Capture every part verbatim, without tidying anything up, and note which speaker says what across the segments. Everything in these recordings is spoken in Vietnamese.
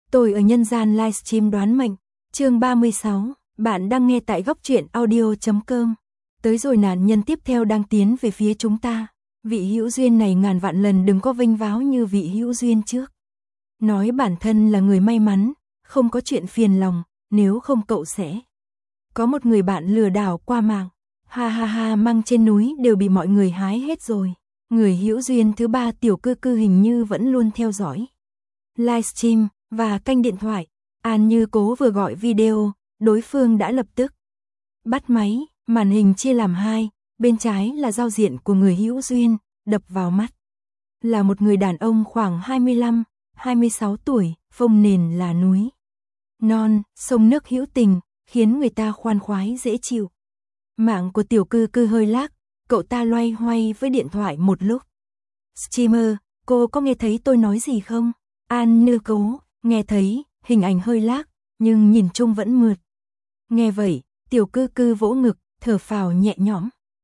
Speaker 1: Tôi ở nhân gian livestream đoán mệnh, chương ba mươi sáu, bạn đang nghe tại góc truyện audio chấm com. Tới rồi nạn nhân tiếp theo đang tiến về phía chúng ta. Vị hữu duyên này ngàn vạn lần đừng có vênh váo như vị hữu duyên trước. Nói bản thân là người may mắn, không có chuyện phiền lòng, nếu không cậu sẽ có một người bạn lừa đảo qua mạng. Ha ha ha, măng trên núi đều bị mọi người hái hết rồi. Người hữu duyên thứ ba tiểu cư cư hình như vẫn luôn theo dõi livestream và kênh điện thoại. An Như Cố vừa gọi video, đối phương đã lập tức bắt máy, màn hình chia làm hai, bên trái là giao diện của người hữu duyên, đập vào mắt là một người đàn ông khoảng hai mươi lăm, hai mươi sáu tuổi, phông nền là núi non, sông nước hữu tình, khiến người ta khoan khoái dễ chịu. Mạng của tiểu cư cư hơi lag, cậu ta loay hoay với điện thoại một lúc. Streamer, cô có nghe thấy tôi nói gì không? An Như Cố, nghe thấy, hình ảnh hơi lag, nhưng nhìn chung vẫn mượt. Nghe vậy, tiểu cư cư vỗ ngực, thở phào nhẹ nhõm.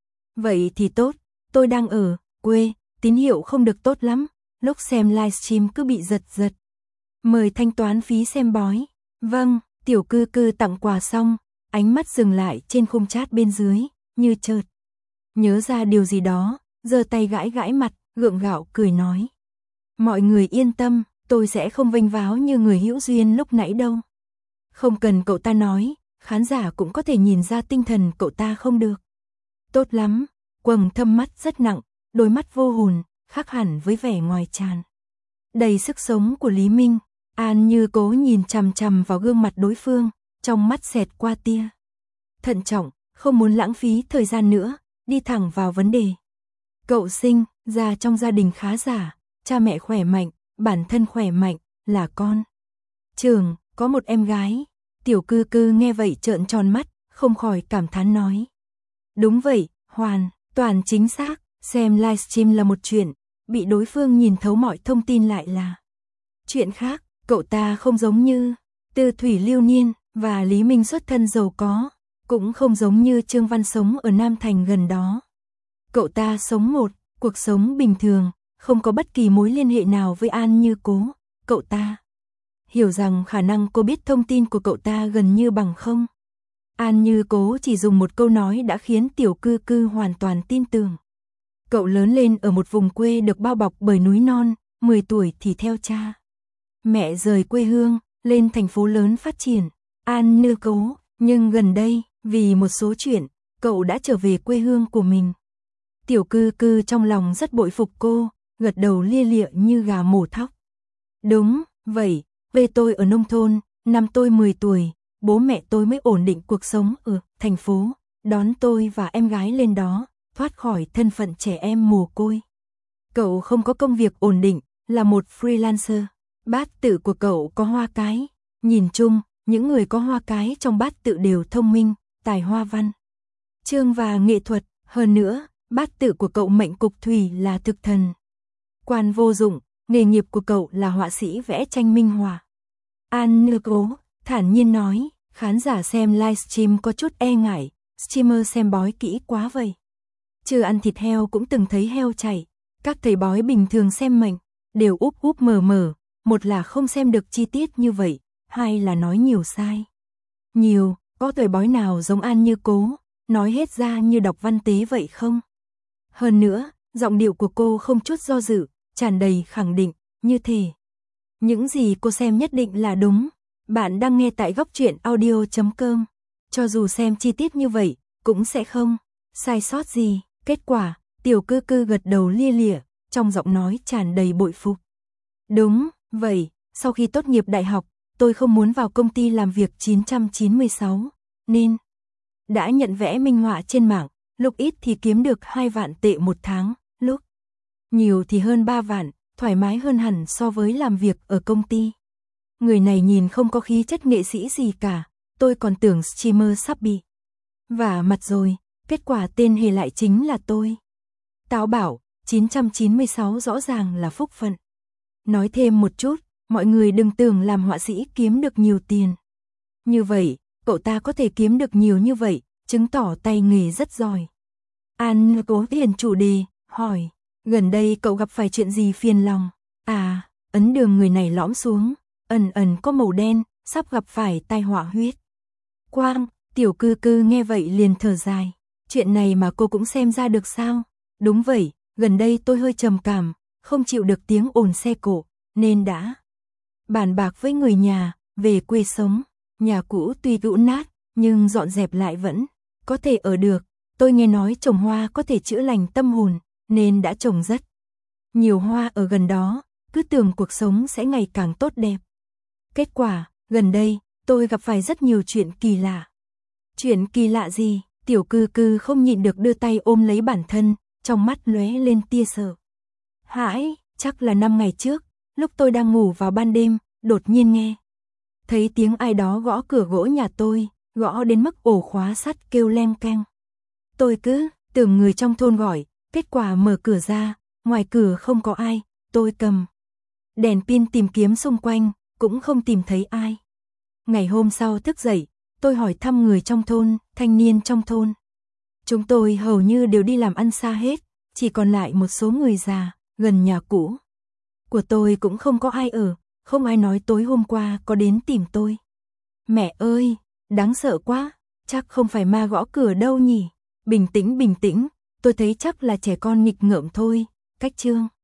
Speaker 1: Vậy thì tốt, tôi đang ở quê, tín hiệu không được tốt lắm, lúc xem livestream cứ bị giật giật. Mời thanh toán phí xem bói. Vâng, tiểu cư cư tặng quà xong, ánh mắt dừng lại trên khung chat bên dưới, như chợt nhớ ra điều gì đó, giơ tay gãi gãi mặt, gượng gạo cười nói. Mọi người yên tâm, tôi sẽ không vênh váo như người hữu duyên lúc nãy đâu. Không cần cậu ta nói, khán giả cũng có thể nhìn ra tinh thần cậu ta không được tốt lắm, quầng thâm mắt rất nặng, đôi mắt vô hồn, khác hẳn với vẻ ngoài tràn đầy sức sống của Lý Minh. An Như Cố nhìn chằm chằm vào gương mặt đối phương, trong mắt xẹt qua tia thận trọng, không muốn lãng phí thời gian nữa, đi thẳng vào vấn đề. Cậu sinh ra trong gia đình khá giả, cha mẹ khỏe mạnh, bản thân khỏe mạnh, là con trưởng, có một em gái. Tiểu cư cư nghe vậy trợn tròn mắt, không khỏi cảm thán nói. Đúng vậy, hoàn toàn chính xác, xem livestream là một chuyện, bị đối phương nhìn thấu mọi thông tin lại là chuyện khác. Cậu ta không giống như Tư Thủy Lưu Niên và Lý Minh xuất thân giàu có, cũng không giống như Trương Văn sống ở Nam Thành gần đó. Cậu ta sống một cuộc sống bình thường, không có bất kỳ mối liên hệ nào với An Như Cố. Cậu ta hiểu rằng khả năng cô biết thông tin của cậu ta gần như bằng không. An Như Cố chỉ dùng một câu nói đã khiến tiểu cư cư hoàn toàn tin tưởng. Cậu lớn lên ở một vùng quê được bao bọc bởi núi non, mười tuổi thì theo cha mẹ rời quê hương, lên thành phố lớn phát triển. An Như Cố, nhưng gần đây, vì một số chuyện, cậu đã trở về quê hương của mình. Tiểu cư cư trong lòng rất bội phục cô, gật đầu lia lịa như gà mổ thóc. Đúng, vậy, quê tôi ở nông thôn, năm tôi mười tuổi, bố mẹ tôi mới ổn định cuộc sống ở thành phố, đón tôi và em gái lên đó, thoát khỏi thân phận trẻ em mồ côi. Cậu không có công việc ổn định, là một freelancer. Bát tự của cậu có hoa cái, nhìn chung, những người có hoa cái trong bát tự đều thông minh, tài hoa văn chương và nghệ thuật, hơn nữa, bát tự của cậu mệnh cục thủy là thực thần. Quan vô dụng, nghề nghiệp của cậu là họa sĩ vẽ tranh minh họa. An Như Cố thản nhiên nói, khán giả xem livestream có chút e ngại, streamer xem bói kỹ quá vậy. Chưa ăn thịt heo cũng từng thấy heo chạy, các thầy bói bình thường xem mệnh, đều úp úp mờ mờ. Một là không xem được chi tiết như vậy, hai là nói nhiều sai nhiều, có thầy bói nào giống An Như Cố, nói hết ra như đọc văn tế vậy không? Hơn nữa, giọng điệu của cô không chút do dự, tràn đầy khẳng định, như thể những gì cô xem nhất định là đúng. Bạn đang nghe tại góc truyện audio chấm com. Cho dù xem chi tiết như vậy, cũng sẽ không sai sót gì. Kết quả, tiểu cư cư gật đầu lia lịa, trong giọng nói tràn đầy bội phục. Đúng, vậy, sau khi tốt nghiệp đại học, tôi không muốn vào công ty làm việc chín trăm chín mươi sáu, nên đã nhận vẽ minh họa trên mạng, lúc ít thì kiếm được hai vạn tệ một tháng, lúc nhiều thì hơn ba vạn, thoải mái hơn hẳn so với làm việc ở công ty. Người này nhìn không có khí chất nghệ sĩ gì cả, tôi còn tưởng streamer sắp bị vả mặt rồi, kết quả tên hề lại chính là tôi. Táo bảo, chín trăm chín mươi sáu rõ ràng là phúc phận. Nói thêm một chút, mọi người đừng tưởng làm họa sĩ kiếm được nhiều tiền. Như vậy, cậu ta có thể kiếm được nhiều như vậy, chứng tỏ tay nghề rất giỏi. An Như Cố liền chủ đề, hỏi, gần đây cậu gặp phải chuyện gì phiền lòng? À, ấn đường người này lõm xuống, ẩn ẩn có màu đen, sắp gặp phải tai họa huyết. Quang, tiểu cư cư nghe vậy liền thở dài. Chuyện này mà cô cũng xem ra được sao? Đúng vậy, gần đây tôi hơi trầm cảm, không chịu được tiếng ồn xe cộ, nên đã bàn bạc với người nhà, về quê sống. Nhà cũ tuy cũ nát, nhưng dọn dẹp lại vẫn có thể ở được. Tôi nghe nói trồng hoa có thể chữa lành tâm hồn, nên đã trồng rất nhiều hoa ở gần đó, cứ tưởng cuộc sống sẽ ngày càng tốt đẹp. Kết quả, gần đây, tôi gặp phải rất nhiều chuyện kỳ lạ. Chuyện kỳ lạ gì? Tiểu cư cư không nhịn được đưa tay ôm lấy bản thân, trong mắt lóe lên tia sợ hãi. Chắc là năm ngày trước, lúc tôi đang ngủ vào ban đêm, đột nhiên nghe thấy tiếng ai đó gõ cửa gỗ nhà tôi, gõ đến mức ổ khóa sắt kêu leng keng. Tôi cứ tưởng người trong thôn gọi, kết quả mở cửa ra, ngoài cửa không có ai, tôi cầm đèn pin tìm kiếm xung quanh, cũng không tìm thấy ai. Ngày hôm sau thức dậy, tôi hỏi thăm người trong thôn, thanh niên trong thôn. Chúng tôi hầu như đều đi làm ăn xa hết, chỉ còn lại một số người già, gần nhà cũ của tôi cũng không có ai ở, không ai nói tối hôm qua có đến tìm tôi. Mẹ ơi, đáng sợ quá, chắc không phải ma gõ cửa đâu nhỉ. Bình tĩnh bình tĩnh, tôi thấy chắc là trẻ con nghịch ngợm thôi. Cách chương